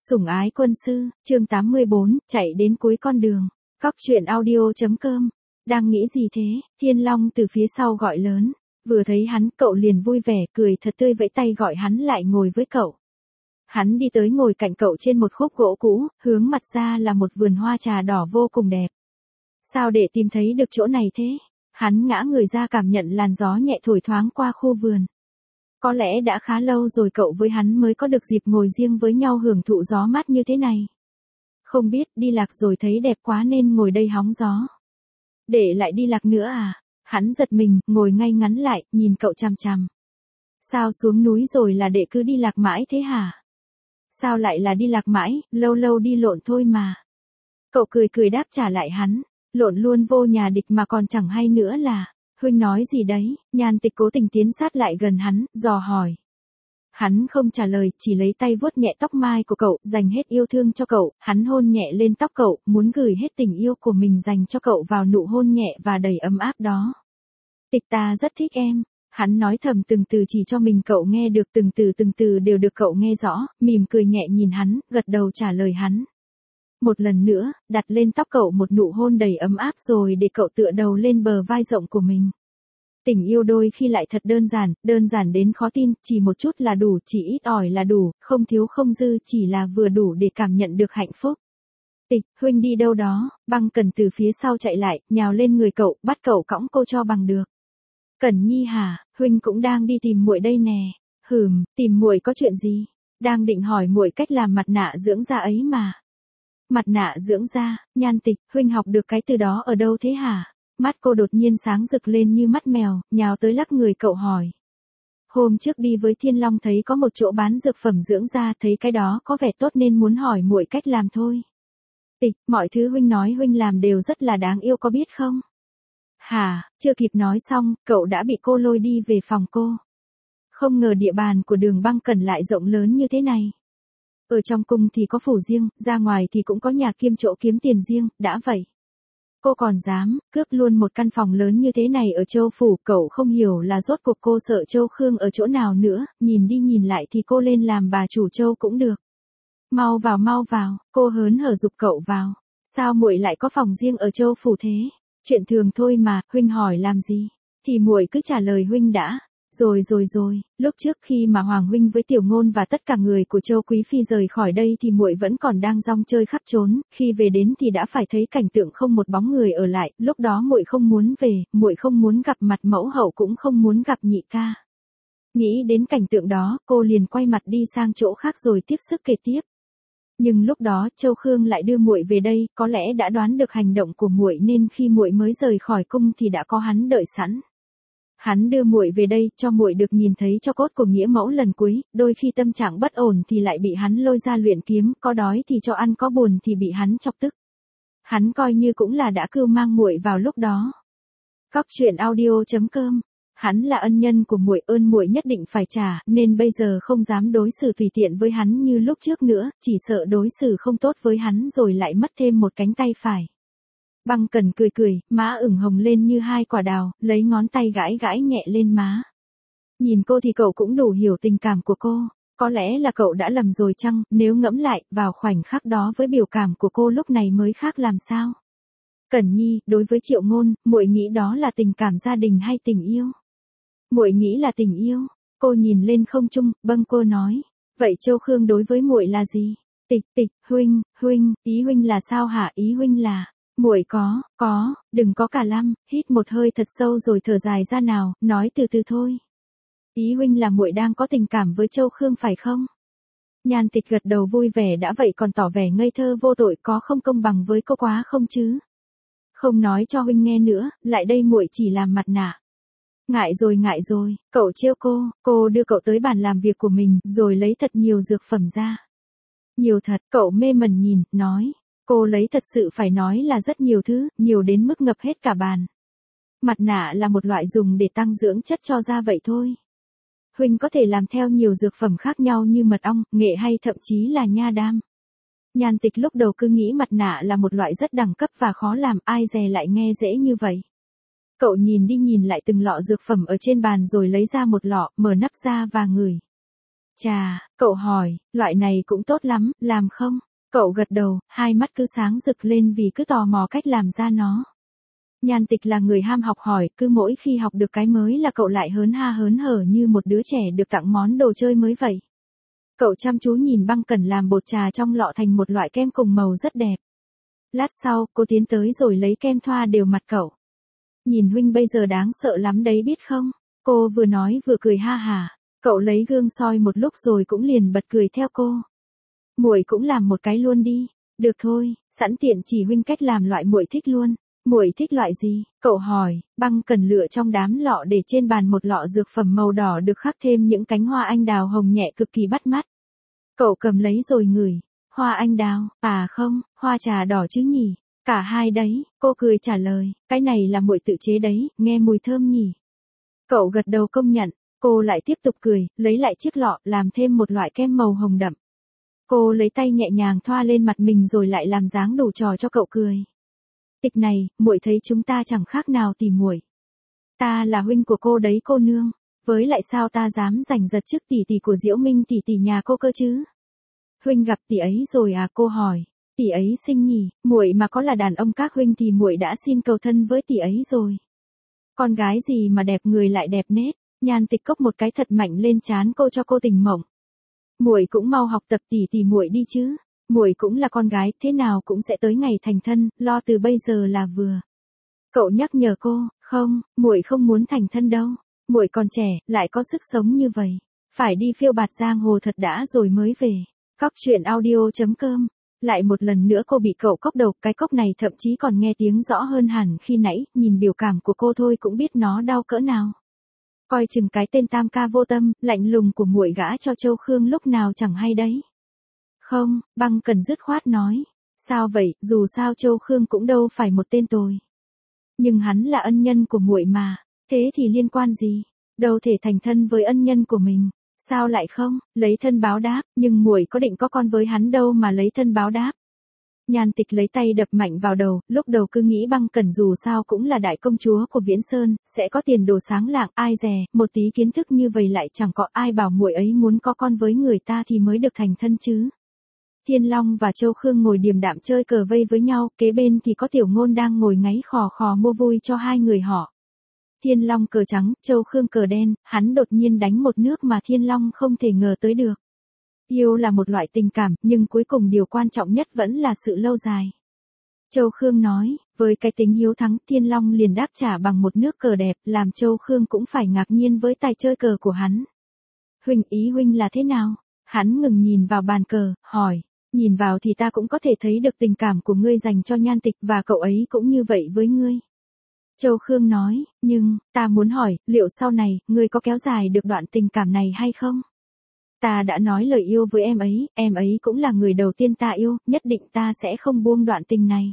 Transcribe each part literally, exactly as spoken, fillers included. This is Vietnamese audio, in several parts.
Sủng ái quân sư, chương tám mươi bốn, chạy đến cuối con đường. Cóc truyện audio.com. Đang nghĩ gì thế? Thiên Long từ phía sau gọi lớn. Vừa thấy hắn, cậu liền vui vẻ, cười thật tươi vẫy tay gọi hắn lại ngồi với cậu. Hắn đi tới ngồi cạnh cậu trên một khúc gỗ cũ, hướng mặt ra là một vườn hoa trà đỏ vô cùng đẹp. Sao để tìm thấy được chỗ này thế? Hắn ngã người ra cảm nhận làn gió nhẹ thổi thoáng qua khu vườn. Có lẽ đã khá lâu rồi cậu với hắn mới có được dịp ngồi riêng với nhau hưởng thụ gió mát như thế này. Không biết đi lạc rồi thấy đẹp quá nên ngồi đây hóng gió. Để lại đi lạc nữa à? Hắn giật mình, ngồi ngay ngắn lại, nhìn cậu chằm chằm. Sao xuống núi rồi là đệ cứ đi lạc mãi thế hả? Sao lại là đi lạc mãi, lâu lâu đi lộn thôi mà. Cậu cười cười đáp trả lại hắn, lộn luôn vô nhà địch mà còn chẳng hay nữa là. Huynh nói gì đấy? Nhan Tịch cố tình tiến sát lại gần hắn, dò hỏi. Hắn không trả lời, chỉ lấy tay vuốt nhẹ tóc mai của cậu, dành hết yêu thương cho cậu, hắn hôn nhẹ lên tóc cậu, muốn gửi hết tình yêu của mình dành cho cậu vào nụ hôn nhẹ và đầy ấm áp đó. Tịch ta rất thích em. Hắn nói thầm từng từ chỉ cho mình cậu nghe được, từng từ từng từ đều được cậu nghe rõ, mỉm cười nhẹ nhìn hắn, gật đầu trả lời hắn. Một lần nữa, đặt lên tóc cậu một nụ hôn đầy ấm áp rồi để cậu tựa đầu lên bờ vai rộng của mình. Tình yêu đôi khi lại thật đơn giản, đơn giản đến khó tin, chỉ một chút là đủ, chỉ ít ỏi là đủ, không thiếu không dư, chỉ là vừa đủ để cảm nhận được hạnh phúc. Tịch, huynh đi đâu đó? Băng Cẩn từ phía sau chạy lại, nhào lên người cậu, bắt cậu cõng cô cho bằng được. Cẩn Nhi hả, huynh cũng đang đi tìm muội đây nè. Hừm, tìm muội có chuyện gì? Đang định hỏi muội cách làm mặt nạ dưỡng da ấy mà. Mặt nạ dưỡng da? Nhan Tịch, huynh học được cái từ đó ở đâu thế hả? Mắt cô đột nhiên sáng rực lên như mắt mèo, nhào tới lắc người cậu hỏi. Hôm trước đi với Thiên Long thấy có một chỗ bán dược phẩm dưỡng da, thấy cái đó có vẻ tốt nên muốn hỏi muội cách làm thôi. Tịch, mọi thứ huynh nói huynh làm đều rất là đáng yêu có biết không? Hả, chưa kịp nói xong, cậu đã bị cô lôi đi về phòng cô. Không ngờ địa bàn của Đường Băng Cẩn lại rộng lớn như thế này. Ở trong cung thì có phủ riêng, ra ngoài thì cũng có nhà kiêm chỗ kiếm tiền riêng, đã vậy. Cô còn dám, cướp luôn một căn phòng lớn như thế này ở Châu Phủ, cậu không hiểu là rốt cuộc cô sợ Châu Khương ở chỗ nào nữa, nhìn đi nhìn lại thì cô lên làm bà chủ Châu cũng được. Mau vào mau vào, cô hớn hở giục cậu vào. Sao muội lại có phòng riêng ở Châu Phủ thế? Chuyện thường thôi mà, huynh hỏi làm gì? Thì muội cứ trả lời huynh đã. Rồi rồi rồi, lúc trước khi mà Hoàng huynh với Tiểu Ngôn và tất cả người của Châu Quý phi rời khỏi đây thì muội vẫn còn đang rong chơi khắp trốn, khi về đến thì đã phải thấy cảnh tượng không một bóng người ở lại, lúc đó muội không muốn về, muội không muốn gặp mặt mẫu hậu cũng không muốn gặp nhị ca. Nghĩ đến cảnh tượng đó, cô liền quay mặt đi sang chỗ khác rồi tiếp sức kể tiếp. Nhưng lúc đó Châu Khương lại đưa muội về đây, có lẽ đã đoán được hành động của muội nên khi muội mới rời khỏi cung thì đã có hắn đợi sẵn. Hắn đưa muội về đây cho muội được nhìn thấy cho cốt của nghĩa mẫu lần cuối, đôi khi tâm trạng bất ổn thì lại bị hắn lôi ra luyện kiếm, có đói thì cho ăn, có buồn thì bị hắn chọc tức. Hắn coi như cũng là đã cưu mang muội vào lúc đó. Cóc truyện audio.com. Hắn là ân nhân của muội, ơn muội nhất định phải trả, nên bây giờ không dám đối xử tùy tiện với hắn như lúc trước nữa, chỉ sợ đối xử không tốt với hắn rồi lại mất thêm một cánh tay phải. Băng Cẩn cười cười, má ửng hồng lên như hai quả đào, lấy ngón tay gãi gãi nhẹ lên má. Nhìn cô thì cậu cũng đủ hiểu tình cảm của cô, có lẽ là cậu đã lầm rồi chăng, nếu ngẫm lại, vào khoảnh khắc đó với biểu cảm của cô lúc này mới khác làm sao. Cẩn Nhi, đối với Triệu Ngôn, muội nghĩ đó là tình cảm gia đình hay tình yêu? Muội nghĩ là tình yêu. Cô nhìn lên không trung, bâng quơ nói, vậy Châu Khương đối với muội là gì? Tịch Tịch, huynh, huynh, ý huynh là sao hả? Ý huynh là muội có, có, đừng có cả lăm, hít một hơi thật sâu rồi thở dài ra nào, nói từ từ thôi. Ý huynh là muội đang có tình cảm với Châu Khương phải không? Nhan Tịch gật đầu vui vẻ, đã vậy còn tỏ vẻ ngây thơ vô tội, có không công bằng với cô quá không chứ? Không nói cho huynh nghe nữa, lại đây muội chỉ làm mặt nạ. Ngại rồi ngại rồi, cậu trêu cô, cô đưa cậu tới bàn làm việc của mình, rồi lấy thật nhiều dược phẩm ra. Nhiều thật, cậu mê mẩn nhìn, nói. Cô lấy thật sự phải nói là rất nhiều thứ, nhiều đến mức ngập hết cả bàn. Mặt nạ là một loại dùng để tăng dưỡng chất cho da vậy thôi. Huynh có thể làm theo nhiều dược phẩm khác nhau như mật ong, nghệ hay thậm chí là nha đam. Nhan Tịch lúc đầu cứ nghĩ mặt nạ là một loại rất đẳng cấp và khó làm, ai dè lại nghe dễ như vậy. Cậu nhìn đi nhìn lại từng lọ dược phẩm ở trên bàn rồi lấy ra một lọ, mở nắp ra và ngửi. Chà, cậu hỏi, loại này cũng tốt lắm, làm không? Cậu gật đầu, hai mắt cứ sáng rực lên vì cứ tò mò cách làm ra nó. Nhan Tịch là người ham học hỏi, cứ mỗi khi học được cái mới là cậu lại hớn ha hớn hở như một đứa trẻ được tặng món đồ chơi mới vậy. Cậu chăm chú nhìn Băng Cẩn làm bột trà trong lọ thành một loại kem cùng màu rất đẹp. Lát sau, cô tiến tới rồi lấy kem thoa đều mặt cậu. Nhìn huynh bây giờ đáng sợ lắm đấy biết không? Cô vừa nói vừa cười ha hả. Cậu lấy gương soi một lúc rồi cũng liền bật cười theo cô. Muội cũng làm một cái luôn đi. Được thôi, sẵn tiện chỉ huynh cách làm loại muội thích luôn. Muội thích loại gì? Cậu hỏi. Băng Cẩn lựa trong đám lọ để trên bàn một lọ dược phẩm màu đỏ được khắc thêm những cánh hoa anh đào hồng nhẹ cực kỳ bắt mắt. Cậu cầm lấy rồi ngửi. Hoa anh đào, à không, hoa trà đỏ chứ nhỉ? Cả hai đấy, cô cười trả lời, cái này là muội tự chế đấy, nghe mùi thơm nhỉ? Cậu gật đầu công nhận, cô lại tiếp tục cười, lấy lại chiếc lọ, làm thêm một loại kem màu hồng đậm. Cô lấy tay nhẹ nhàng thoa lên mặt mình rồi lại làm dáng đủ trò cho cậu cười. Tịch này, muội thấy chúng ta chẳng khác nào tỉ muội. Ta là huynh của cô đấy cô nương, với lại sao ta dám giành giật chức tỷ tỷ của Diễu Minh tỷ tỷ nhà cô cơ chứ? Huynh gặp tỷ ấy rồi à? Cô hỏi. Tỷ ấy xinh nhỉ, muội mà có là đàn ông các huynh thì muội đã xin cầu thân với tỷ ấy rồi. Con gái gì mà đẹp người lại đẹp nết. Nhan Tịch cốc một cái thật mạnh lên trán cô cho cô tỉnh mộng. Muội cũng mau học tập tỷ tỷ muội đi chứ. Muội cũng là con gái, thế nào cũng sẽ tới ngày thành thân, lo từ bây giờ là vừa. Cậu nhắc nhở cô, không, muội không muốn thành thân đâu. Muội còn trẻ, lại có sức sống như vậy, phải đi phiêu bạt giang hồ thật đã rồi mới về. Cóc truyện audio chấm com. Lại một lần nữa cô bị cậu cốc đầu, cái cốc này thậm chí còn nghe tiếng rõ hơn hẳn khi nãy, nhìn biểu cảm của cô thôi cũng biết nó đau cỡ nào. Coi chừng cái tên tam ca vô tâm, lạnh lùng của muội gã cho Châu Khương lúc nào chẳng hay đấy. Không, Băng Cẩn dứt khoát nói. Sao vậy, dù sao Châu Khương cũng đâu phải một tên tồi. Nhưng hắn là ân nhân của muội mà, thế thì liên quan gì, đâu thể thành thân với ân nhân của mình. Sao lại không, lấy thân báo đáp, nhưng muội có định có con với hắn đâu mà lấy thân báo đáp. Nhan Tịch lấy tay đập mạnh vào đầu, lúc đầu cứ nghĩ Băng Cẩn dù sao cũng là đại công chúa của Viễn Sơn, sẽ có tiền đồ sáng lạng, ai dè, một tí kiến thức như vậy lại chẳng có ai bảo muội ấy muốn có con với người ta thì mới được thành thân chứ. Thiên Long và Châu Khương ngồi điềm đạm chơi cờ vây với nhau, kế bên thì có Tiểu Ngôn đang ngồi ngáy khò khò mua vui cho hai người họ. Thiên Long cờ trắng, Châu Khương cờ đen, hắn đột nhiên đánh một nước mà Thiên Long không thể ngờ tới được. Yêu là một loại tình cảm, nhưng cuối cùng điều quan trọng nhất vẫn là sự lâu dài. Châu Khương nói, với cái tính hiếu thắng, Thiên Long liền đáp trả bằng một nước cờ đẹp, làm Châu Khương cũng phải ngạc nhiên với tài chơi cờ của hắn. Huynh, ý huynh là thế nào? Hắn ngừng nhìn vào bàn cờ, hỏi. Nhìn vào thì ta cũng có thể thấy được tình cảm của ngươi dành cho Nhan Tịch và cậu ấy cũng như vậy với ngươi. Châu Khương nói, nhưng, ta muốn hỏi, liệu sau này, ngươi có kéo dài được đoạn tình cảm này hay không? Ta đã nói lời yêu với em ấy, em ấy cũng là người đầu tiên ta yêu, nhất định ta sẽ không buông đoạn tình này.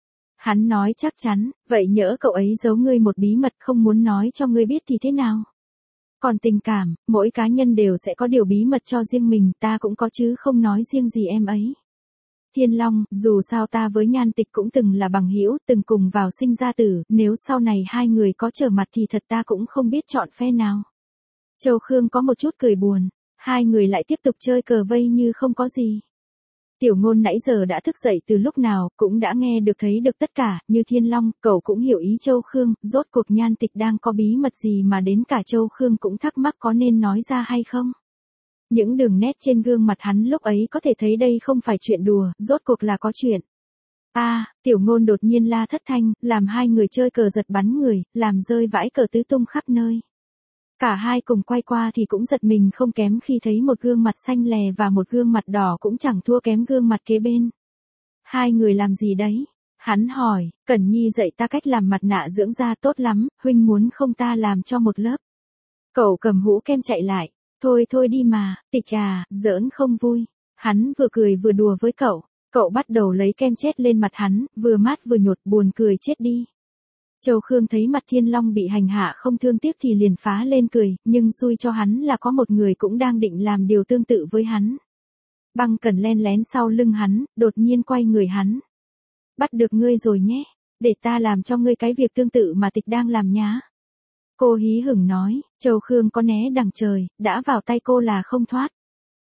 Hắn nói chắc chắn, vậy nhỡ cậu ấy giấu ngươi một bí mật không muốn nói cho ngươi biết thì thế nào? Còn tình cảm, mỗi cá nhân đều sẽ có điều bí mật cho riêng mình, ta cũng có chứ không nói riêng gì em ấy. Thiên Long, dù sao ta với Nhan Tịch cũng từng là bằng hữu, từng cùng vào sinh ra tử, nếu sau này hai người có trở mặt thì thật ta cũng không biết chọn phe nào. Châu Khương có một chút cười buồn, hai người lại tiếp tục chơi cờ vây như không có gì. Tiểu Ngôn nãy giờ đã thức dậy từ lúc nào, cũng đã nghe được thấy được tất cả, như Thiên Long, cậu cũng hiểu ý Châu Khương, rốt cuộc Nhan Tịch đang có bí mật gì mà đến cả Châu Khương cũng thắc mắc có nên nói ra hay không. Những đường nét trên gương mặt hắn lúc ấy có thể thấy đây không phải chuyện đùa, rốt cuộc là có chuyện. A, à, Tiểu Ngôn đột nhiên la thất thanh, làm hai người chơi cờ giật bắn người, làm rơi vãi cờ tứ tung khắp nơi. Cả hai cùng quay qua thì cũng giật mình không kém khi thấy một gương mặt xanh lè và một gương mặt đỏ cũng chẳng thua kém gương mặt kế bên. Hai người làm gì đấy? Hắn hỏi, Cẩn Nhi dạy ta cách làm mặt nạ dưỡng da tốt lắm, huynh muốn không ta làm cho một lớp. Cậu cầm hũ kem chạy lại. Thôi thôi đi mà, Tịch à, giỡn không vui. Hắn vừa cười vừa đùa với cậu. Cậu bắt đầu lấy kem chết lên mặt hắn, vừa mát vừa nhột, buồn cười chết đi. Châu Khương thấy mặt Thiên Long bị hành hạ không thương tiếc thì liền phá lên cười, nhưng xui cho hắn là có một người cũng đang định làm điều tương tự với hắn. Băng Cẩn len lén sau lưng hắn, đột nhiên quay người hắn. Bắt được ngươi rồi nhé, để ta làm cho ngươi cái việc tương tự mà Tịch đang làm nhá. Cô hí hửng nói, Châu Khương có né đằng trời, đã vào tay cô là không thoát.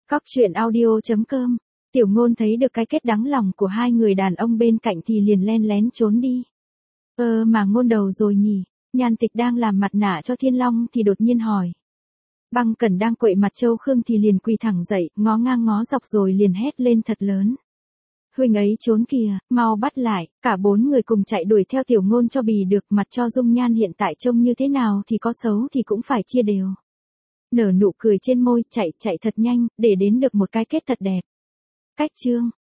Cóc truyện audio chấm com. Tiểu Ngôn thấy được cái kết đắng lòng của hai người đàn ông bên cạnh thì liền len lén trốn đi. Ơ mà Ngôn đầu rồi nhỉ? Nhan Tịch đang làm mặt nạ cho Thiên Long thì đột nhiên hỏi. Băng Cẩn đang quậy mặt Châu Khương thì liền quỳ thẳng dậy, ngó ngang ngó dọc rồi liền hét lên thật lớn. Huynh ấy trốn kìa, mau bắt lại. Cả bốn người cùng chạy đuổi theo Tiểu Ngôn cho bì được, mặt cho dung nhan hiện tại trông như thế nào thì có xấu thì cũng phải chia đều. Nở nụ cười trên môi, chạy chạy thật nhanh, để đến được một cái kết thật đẹp. Cách chương